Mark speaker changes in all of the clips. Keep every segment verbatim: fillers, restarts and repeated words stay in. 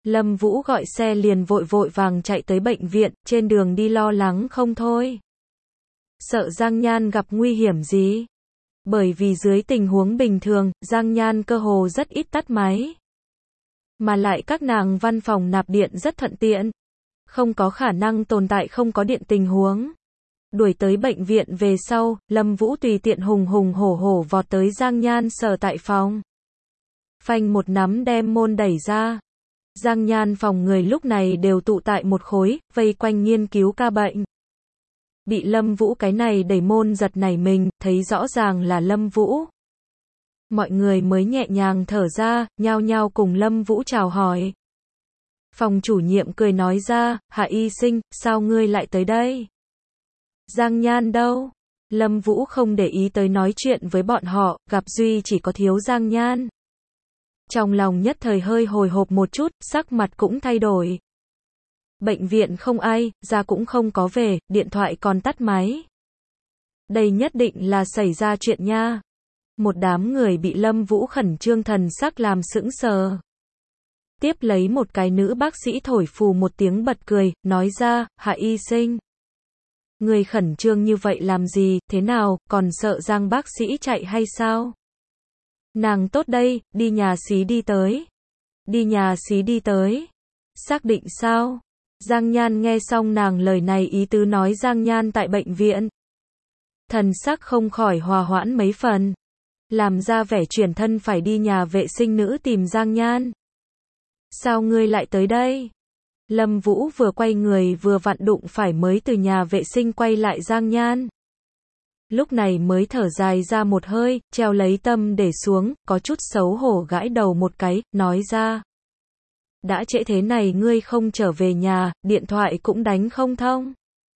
Speaker 1: Lâm Vũ gọi xe liền vội vội vàng chạy tới bệnh viện, trên đường đi lo lắng không thôi. Sợ Giang Nhan gặp nguy hiểm gì? Bởi vì dưới tình huống bình thường, Giang Nhan cơ hồ rất ít tắt máy. Mà lại các nàng văn phòng nạp điện rất thuận tiện. Không có khả năng tồn tại không có điện tình huống. Đuổi tới bệnh viện về sau, Lâm Vũ tùy tiện hùng hùng hổ hổ vọt tới Giang Nhan sở tại phòng. Phanh một nắm đem môn đẩy ra. Giang Nhan phòng người lúc này đều tụ tại một khối, vây quanh nghiên cứu ca bệnh. Bị Lâm Vũ cái này đẩy môn giật nảy mình, thấy rõ ràng là Lâm Vũ. Mọi người mới nhẹ nhàng thở ra, nhao nhao cùng Lâm Vũ chào hỏi. Phòng chủ nhiệm cười nói ra, Hạ y sinh, sao ngươi lại tới đây? Giang Nhan đâu? Lâm Vũ không để ý tới nói chuyện với bọn họ, gặp duy chỉ có thiếu Giang Nhan. Trong lòng nhất thời hơi hồi hộp một chút, sắc mặt cũng thay đổi. Bệnh viện không ai, ra cũng không có về, điện thoại còn tắt máy. Đây nhất định là xảy ra chuyện nha. Một đám người bị Lâm Vũ khẩn trương thần sắc làm sững sờ. Tiếp lấy một cái nữ bác sĩ thổi phù một tiếng bật cười, nói ra, Hạ y sinh. Người khẩn trương như vậy làm gì, thế nào, còn sợ Giang bác sĩ chạy hay sao? Nàng tốt đây, đi nhà xí đi tới. Đi nhà xí đi tới. Xác định sao? Giang Nhan nghe xong nàng lời này ý tứ nói Giang Nhan tại bệnh viện. Thần sắc không khỏi hòa hoãn mấy phần. Làm ra vẻ chuyển thân phải đi nhà vệ sinh nữ tìm Giang Nhan. Sao ngươi lại tới đây? Lâm Vũ vừa quay người vừa vặn đụng phải mới từ nhà vệ sinh quay lại Giang Nhan. Lúc này mới thở dài ra một hơi, treo lấy tâm để xuống, có chút xấu hổ gãi đầu một cái, nói ra. Đã trễ thế này ngươi không trở về nhà, điện thoại cũng đánh không thông.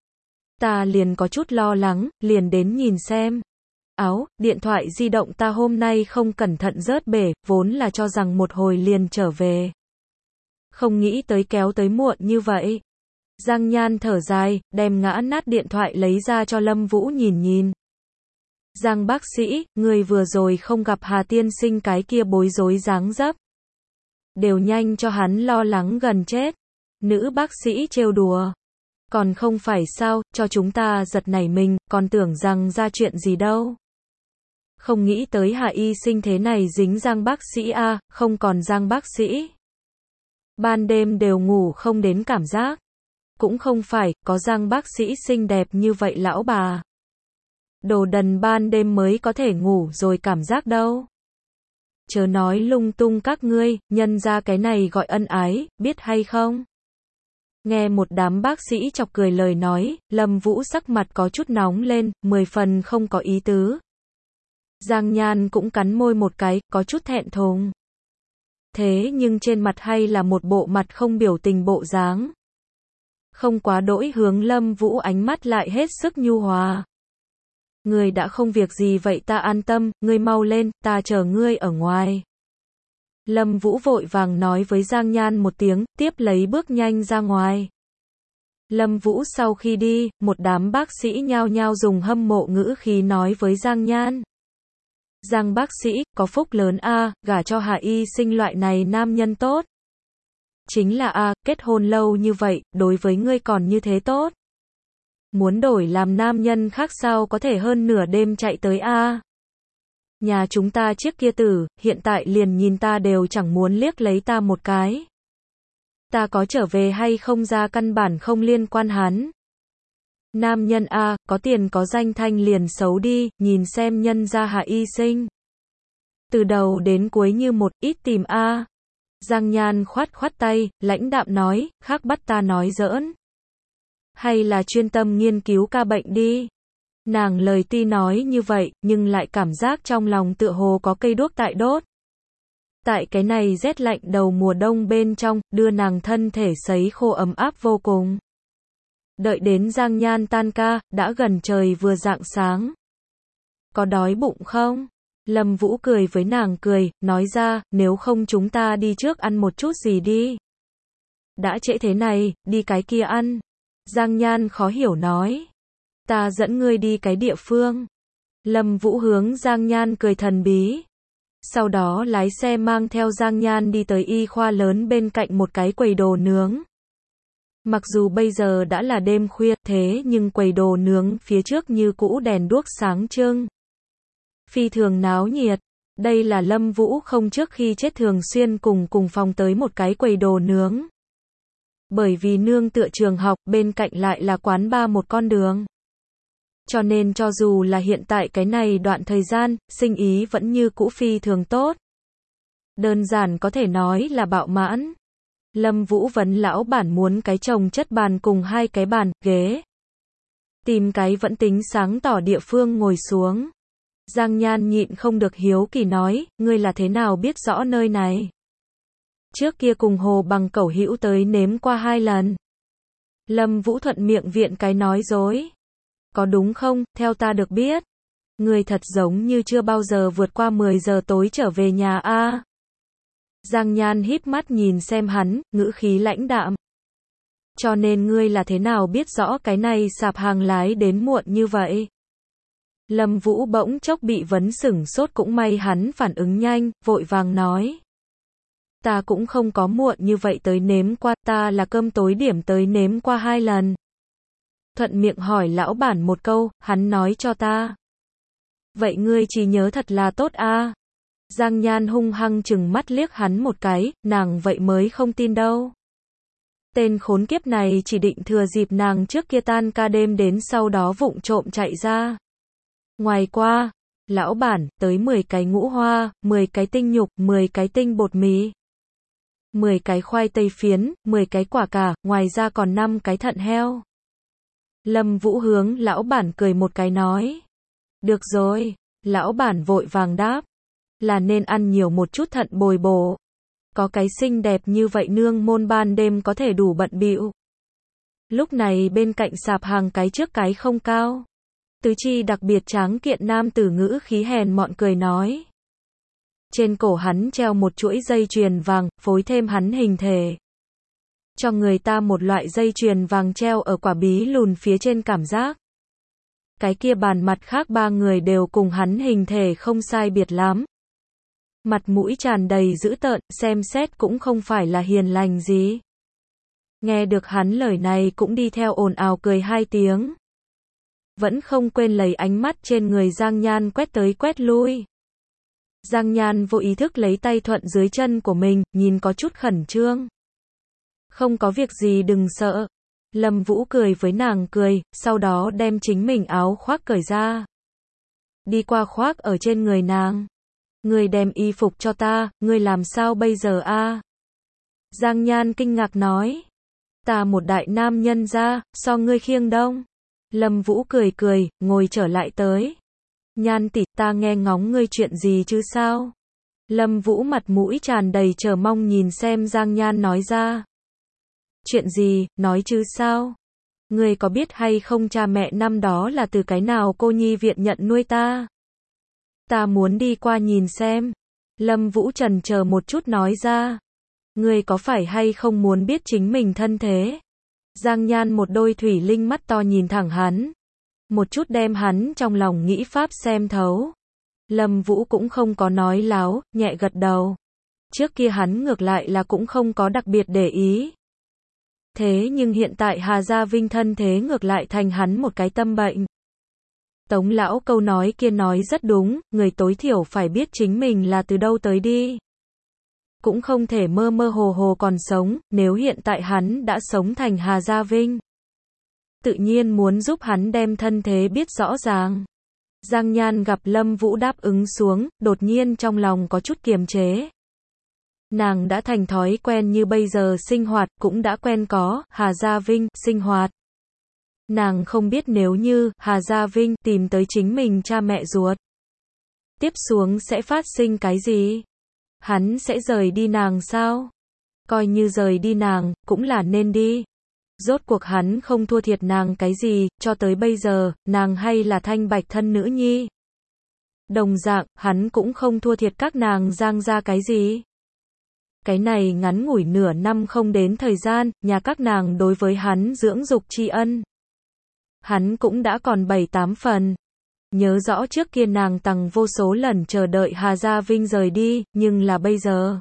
Speaker 1: Ta liền có chút lo lắng, liền đến nhìn xem. Áo, điện thoại di động ta hôm nay không cẩn thận rớt bể, vốn là cho rằng một hồi liền trở về. Không nghĩ tới kéo tới muộn như vậy. Giang Nhan thở dài, đem ngã nát điện thoại lấy ra cho Lâm Vũ nhìn nhìn. Giang bác sĩ, người vừa rồi không gặp Hà tiên sinh cái kia bối rối dáng dấp. Đều nhanh cho hắn lo lắng gần chết. Nữ bác sĩ trêu đùa. Còn không phải sao, cho chúng ta giật nảy mình, còn tưởng rằng ra chuyện gì đâu. Không nghĩ tới Hạ y sinh thế này dính Giang bác sĩ a, không còn Giang bác sĩ. Ban đêm đều ngủ không đến cảm giác. Cũng không phải, có Giang bác sĩ xinh đẹp như vậy lão bà. Đồ đần ban đêm mới có thể ngủ rồi cảm giác đâu. Chớ nói lung tung các ngươi, nhân ra cái này gọi ân ái, biết hay không? Nghe một đám bác sĩ chọc cười lời nói, Lâm Vũ sắc mặt có chút nóng lên, mười phần không có ý tứ. Giang Nhan cũng cắn môi một cái, có chút thẹn thùng. Thế nhưng trên mặt hay là một bộ mặt không biểu tình bộ dáng. Không quá đỗi hướng Lâm Vũ ánh mắt lại hết sức nhu hòa. Ngươi đã không việc gì vậy ta an tâm, ngươi mau lên, ta chờ ngươi ở ngoài. Lâm Vũ vội vàng nói với Giang Nhan một tiếng, tiếp lấy bước nhanh ra ngoài. Lâm Vũ sau khi đi, một đám bác sĩ nhao nhao dùng hâm mộ ngữ khí nói với Giang Nhan. Giang bác sĩ, có phúc lớn a, gả cho Hạ y sinh loại này nam nhân tốt. Chính là a, kết hôn lâu như vậy, đối với ngươi còn như thế tốt. Muốn đổi làm nam nhân khác sao có thể hơn nửa đêm chạy tới a. Nhà chúng ta chiếc kia tử, hiện tại liền nhìn ta đều chẳng muốn liếc lấy ta một cái. Ta có trở về hay không ra căn bản không liên quan hắn. Nam nhân a, có tiền có danh thanh liền xấu đi, nhìn xem nhân gia Hạ y sinh. Từ đầu đến cuối như một ít tìm a. Giang Nhan khoát khoát tay, lãnh đạm nói, khác bắt ta nói giỡn. Hay là chuyên tâm nghiên cứu ca bệnh đi. Nàng lời tuy nói như vậy, nhưng lại cảm giác trong lòng tựa hồ có cây đuốc tại đốt. Tại cái này rét lạnh đầu mùa đông bên trong, đưa nàng thân thể sấy khô ấm áp vô cùng. Đợi đến Giang Nhan tan ca, đã gần trời vừa rạng sáng. Có đói bụng không? Lâm Vũ cười với nàng cười, nói ra, nếu không chúng ta đi trước ăn một chút gì đi. Đã trễ thế này, đi cái kia ăn. Giang Nhan khó hiểu nói. Ta dẫn ngươi đi cái địa phương. Lâm Vũ hướng Giang Nhan cười thần bí. Sau đó lái xe mang theo Giang Nhan đi tới y khoa lớn bên cạnh một cái quầy đồ nướng. Mặc dù bây giờ đã là đêm khuya, thế nhưng quầy đồ nướng phía trước như cũ đèn đuốc sáng trưng. Phi thường náo nhiệt. Đây là Lâm Vũ không trước khi chết thường xuyên cùng cùng phòng tới một cái quầy đồ nướng. Bởi vì nương tựa trường học, bên cạnh lại là quán bar một con đường. Cho nên cho dù là hiện tại cái này đoạn thời gian, sinh ý vẫn như cũ phi thường tốt. Đơn giản có thể nói là bạo mãn. Lâm Vũ vấn lão bản muốn cái chồng chất bàn cùng hai cái bàn, ghế. Tìm cái vẫn tính sáng tỏ địa phương ngồi xuống. Giang Nhan nhịn không được hiếu kỳ nói, ngươi là thế nào biết rõ nơi này? Trước kia cùng Hồ Bằng Cẩu hữu tới nếm qua hai lần. Lâm Vũ thuận miệng viện cái nói dối. Có đúng không, theo ta được biết. Ngươi thật giống như chưa bao giờ vượt qua mười giờ tối trở về nhà a. À. Giang Nhan híp mắt nhìn xem hắn, ngữ khí lãnh đạm. Cho nên ngươi là thế nào biết rõ cái này sạp hàng lái đến muộn như vậy? Lâm Vũ bỗng chốc bị vấn sửng sốt, cũng may hắn phản ứng nhanh, vội vàng nói. Ta cũng không có muộn như vậy tới nếm qua, ta là cơm tối điểm tới nếm qua hai lần. Thuận miệng hỏi lão bản một câu, hắn nói cho ta. Vậy ngươi chỉ nhớ thật là tốt a. À? Giang Nhan hung hăng chừng mắt liếc hắn một cái, nàng vậy mới không tin đâu. Tên khốn kiếp này chỉ định thừa dịp nàng trước kia tan ca đêm đến sau đó vụng trộm chạy ra. Ngoài qua, lão bản, tới mười cái ngũ hoa, mười cái tinh nhục, mười cái tinh bột mì, mười cái khoai tây phiến, mười cái quả cà, ngoài ra còn năm cái thận heo. Lâm Vũ hướng lão bản cười một cái nói. Được rồi, lão bản vội vàng đáp. Là nên ăn nhiều một chút thận bồi bổ. Có cái xinh đẹp như vậy nương môn ban đêm có thể đủ bận bịu. Lúc này bên cạnh sạp hàng cái trước cái không cao. Tứ chi đặc biệt tráng kiện nam tử ngữ khí hèn mọn cười nói. Trên cổ hắn treo một chuỗi dây chuyền vàng, phối thêm hắn hình thể. Cho người ta một loại dây chuyền vàng treo ở quả bí lùn phía trên cảm giác. Cái kia bàn mặt khác ba người đều cùng hắn hình thể không sai biệt lắm. Mặt mũi tràn đầy dữ tợn, xem xét cũng không phải là hiền lành gì. Nghe được hắn lời này cũng đi theo ồn ào cười hai tiếng. Vẫn không quên lấy ánh mắt trên người Giang Nhan quét tới quét lui. Giang Nhan vô ý thức lấy tay thuận dưới chân của mình, nhìn có chút khẩn trương. Không có việc gì đừng sợ. Lâm Vũ cười với nàng cười, sau đó đem chính mình áo khoác cởi ra. Đi qua khoác ở trên người nàng. Ngươi đem y phục cho ta, ngươi làm sao bây giờ a? À? Giang Nhan kinh ngạc nói. Ta một đại nam nhân ra, so ngươi khiêng đông. Lâm Vũ cười cười, ngồi trở lại tới. Nhan tỷ, ta nghe ngóng ngươi chuyện gì chứ sao? Lâm Vũ mặt mũi tràn đầy chờ mong nhìn xem Giang Nhan nói ra. Chuyện gì, nói chứ sao? Ngươi có biết hay không cha mẹ năm đó là từ cái nào cô nhi viện nhận nuôi ta? Ta muốn đi qua nhìn xem. Lâm Vũ chần chờ một chút nói ra. Ngươi có phải hay không muốn biết chính mình thân thế? Giang Nhan một đôi thủy linh mắt to nhìn thẳng hắn. Một chút đem hắn trong lòng nghĩ pháp xem thấu. Lâm Vũ cũng không có nói láo, nhẹ gật đầu. Trước kia hắn ngược lại là cũng không có đặc biệt để ý. Thế nhưng hiện tại Hà Gia Vinh thân thế ngược lại thành hắn một cái tâm bệnh. Tống lão câu nói kia nói rất đúng, người tối thiểu phải biết chính mình là từ đâu tới đi. Cũng không thể mơ mơ hồ hồ còn sống, nếu hiện tại hắn đã sống thành Hà Gia Vinh. Tự nhiên muốn giúp hắn đem thân thế biết rõ ràng. Giang Nhan gặp Lâm Vũ đáp ứng xuống, đột nhiên trong lòng có chút kiềm chế. Nàng đã thành thói quen như bây giờ sinh hoạt, cũng đã quen có Hà Gia Vinh sinh hoạt. Nàng không biết nếu như Hà Gia Vinh tìm tới chính mình cha mẹ ruột, tiếp xuống sẽ phát sinh cái gì? Hắn sẽ rời đi nàng sao? Coi như rời đi nàng, cũng là nên đi. Rốt cuộc hắn không thua thiệt nàng cái gì, cho tới bây giờ, nàng hay là thanh bạch thân nữ nhi. Đồng dạng, hắn cũng không thua thiệt các nàng Giang gia cái gì. Cái này ngắn ngủi nửa năm không đến thời gian, nhà các nàng đối với hắn dưỡng dục tri ân. Hắn cũng đã còn bảy tám phần. Nhớ rõ trước kia nàng tằng vô số lần chờ đợi Hà Gia Vinh rời đi, nhưng là bây giờ.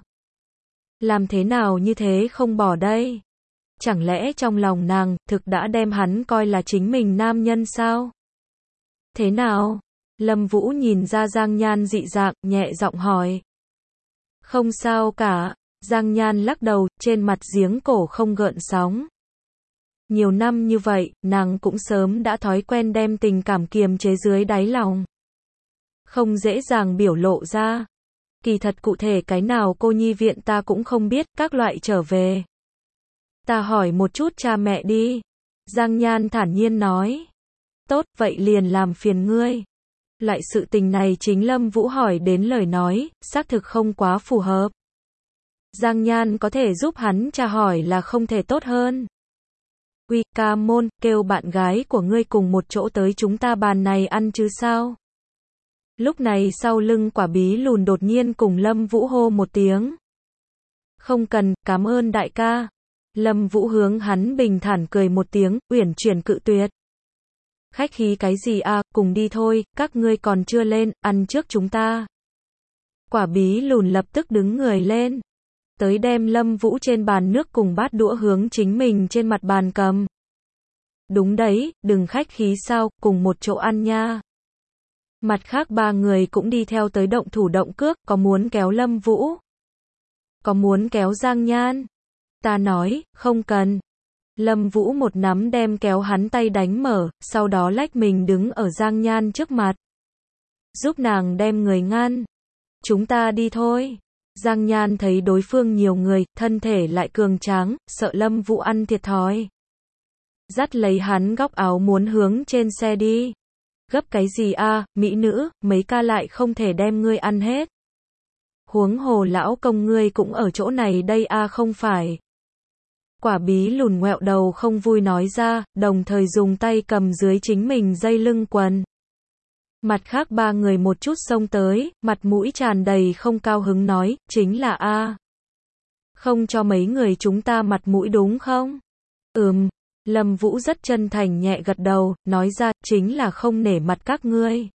Speaker 1: Làm thế nào như thế không bỏ đây? Chẳng lẽ trong lòng nàng, thực đã đem hắn coi là chính mình nam nhân sao? Thế nào? Lâm Vũ nhìn ra Giang Nhan dị dạng, nhẹ giọng hỏi. Không sao cả, Giang Nhan lắc đầu, trên mặt giếng cổ không gợn sóng. Nhiều năm như vậy, nàng cũng sớm đã thói quen đem tình cảm kiềm chế dưới đáy lòng. Không dễ dàng biểu lộ ra. Kỳ thật cụ thể cái nào cô nhi viện ta cũng không biết, các loại trở về. Ta hỏi một chút cha mẹ đi. Giang Nhan thản nhiên nói. Tốt, vậy liền làm phiền ngươi. Loại sự tình này chính Lâm Vũ hỏi đến lời nói, xác thực không quá phù hợp. Giang Nhan có thể giúp hắn tra hỏi là không thể tốt hơn. Uy, ca môn, kêu bạn gái của ngươi cùng một chỗ tới chúng ta bàn này ăn chứ sao? Lúc này sau lưng Quả Bí Lùn đột nhiên cùng Lâm Vũ hô một tiếng. Không cần, cảm ơn đại ca. Lâm Vũ hướng hắn bình thản cười một tiếng, uyển chuyển cự tuyệt. Khách khí cái gì à, cùng đi thôi, các ngươi còn chưa lên, ăn trước chúng ta. Quả Bí Lùn lập tức đứng người lên. Tới đem Lâm Vũ trên bàn nước cùng bát đũa hướng chính mình trên mặt bàn cầm. Đúng đấy, đừng khách khí sao, cùng một chỗ ăn nha. Mặt khác ba người cũng đi theo tới động thủ động cước, có muốn kéo Lâm Vũ? Có muốn kéo Giang Nhan? Ta nói, không cần. Lâm Vũ một nắm đem kéo hắn tay đánh mở, sau đó lách mình đứng ở Giang Nhan trước mặt. Giúp nàng đem người ngăn. Chúng ta đi thôi. Giang Nhan thấy đối phương nhiều người, thân thể lại cường tráng, sợ Lâm Vũ ăn thiệt thòi. Dắt lấy hắn góc áo muốn hướng trên xe đi. Gấp cái gì a, mỹ nữ, mấy ca lại không thể đem ngươi ăn hết. Huống hồ lão công ngươi cũng ở chỗ này đây a không phải. Quả Bí Lùn ngoẹo đầu không vui nói ra, đồng thời dùng tay cầm dưới chính mình dây lưng quần. Mặt khác ba người một chút xông tới, mặt mũi tràn đầy không cao hứng nói, chính là a. Không cho mấy người chúng ta mặt mũi đúng không? Ừm, Lâm Vũ rất chân thành nhẹ gật đầu, nói ra, chính là không nể mặt các ngươi.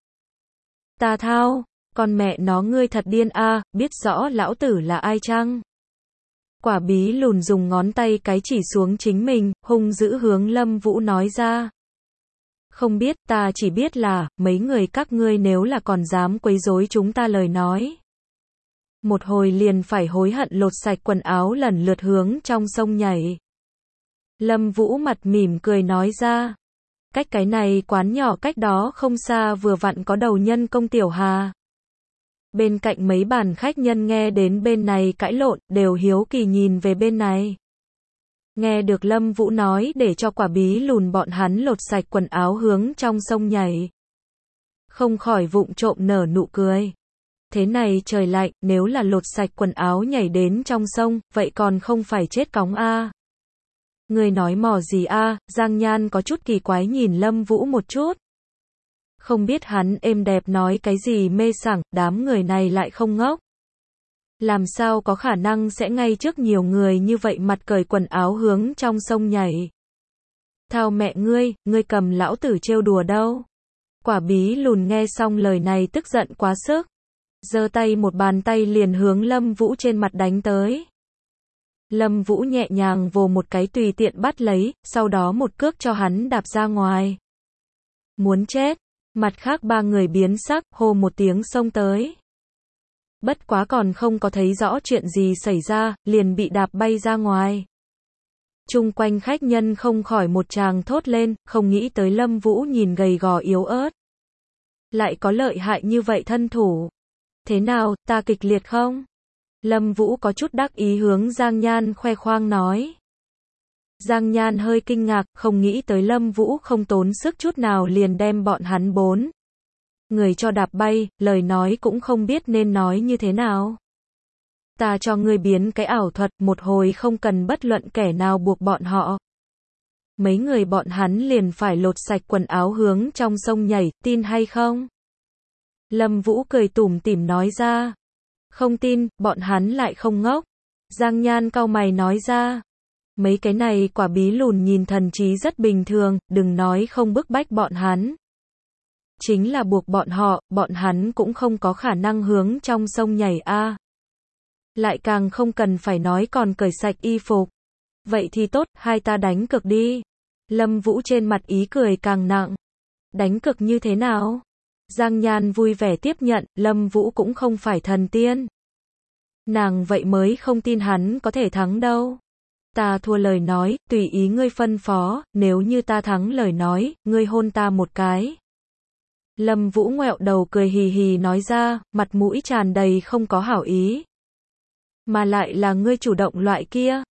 Speaker 1: Ta thao, con mẹ nó ngươi thật điên a, biết rõ lão tử là ai chăng? Quả Bí Lùn dùng ngón tay cái chỉ xuống chính mình, hung dữ hướng Lâm Vũ nói ra. Không biết, ta chỉ biết là, mấy người các ngươi nếu là còn dám quấy rối chúng ta lời nói. Một hồi liền phải hối hận lột sạch quần áo lần lượt hướng trong sông nhảy. Lâm Vũ mặt mỉm cười nói ra. Cách cái này quán nhỏ cách đó không xa vừa vặn có đầu nhân công Tiểu Hà. Bên cạnh mấy bàn khách nhân nghe đến bên này cãi lộn, đều hiếu kỳ nhìn về bên này. Nghe được Lâm Vũ nói để cho Quả Bí Lùn bọn hắn lột sạch quần áo hướng trong sông nhảy. Không khỏi vụng trộm nở nụ cười. Thế này trời lạnh, nếu là lột sạch quần áo nhảy đến trong sông, vậy còn không phải chết cóng a. Người nói mò gì a? Giang Nhan có chút kỳ quái nhìn Lâm Vũ một chút. Không biết hắn êm đẹp nói cái gì mê sảng, đám người này lại không ngốc. Làm sao có khả năng sẽ ngay trước nhiều người như vậy mặt cởi quần áo hướng trong sông nhảy. Thao mẹ ngươi, ngươi cầm lão tử trêu đùa đâu. Quả Bí Lùn nghe xong lời này tức giận quá sức. Giơ tay một bàn tay liền hướng Lâm Vũ trên mặt đánh tới. Lâm Vũ nhẹ nhàng vồ một cái tùy tiện bắt lấy, sau đó một cước cho hắn đạp ra ngoài. Muốn chết. Mặt khác ba người biến sắc, hô một tiếng xông tới. Bất quá còn không có thấy rõ chuyện gì xảy ra, liền bị đạp bay ra ngoài. Chung quanh khách nhân không khỏi một tràng thốt lên, không nghĩ tới Lâm Vũ nhìn gầy gò yếu ớt. Lại có lợi hại như vậy thân thủ. Thế nào, ta kịch liệt không? Lâm Vũ có chút đắc ý hướng Giang Nhan khoe khoang nói. Giang Nhan hơi kinh ngạc, không nghĩ tới Lâm Vũ không tốn sức chút nào liền đem bọn hắn bốn người cho đạp bay, lời nói cũng không biết nên nói như thế nào. Ta cho ngươi biến cái ảo thuật, một hồi không cần bất luận kẻ nào buộc bọn họ. Mấy người bọn hắn liền phải lột sạch quần áo hướng trong sông nhảy, tin hay không? Lâm Vũ cười tủm tỉm nói ra. Không tin, bọn hắn lại không ngốc. Giang Nhan cau mày nói ra. Mấy cái này Quả Bí Lùn nhìn thần trí rất bình thường, đừng nói không bức bách bọn hắn. chính là buộc bọn họ, bọn hắn cũng không có khả năng hướng trong sông nhảy a. Lại càng không cần phải nói còn cởi sạch y phục. Vậy thì tốt, hai ta đánh cược đi. Lâm Vũ trên mặt ý cười càng nặng. Đánh cược như thế nào? Giang Nhan vui vẻ tiếp nhận, Lâm Vũ cũng không phải thần tiên. Nàng vậy mới không tin hắn có thể thắng đâu. Ta thua lời nói, tùy ý ngươi phân phó, nếu như ta thắng lời nói, ngươi hôn ta một cái. Lâm Vũ ngoẹo đầu cười hì hì nói ra, mặt mũi tràn đầy không có hảo ý. Mà lại là ngươi chủ động loại kia.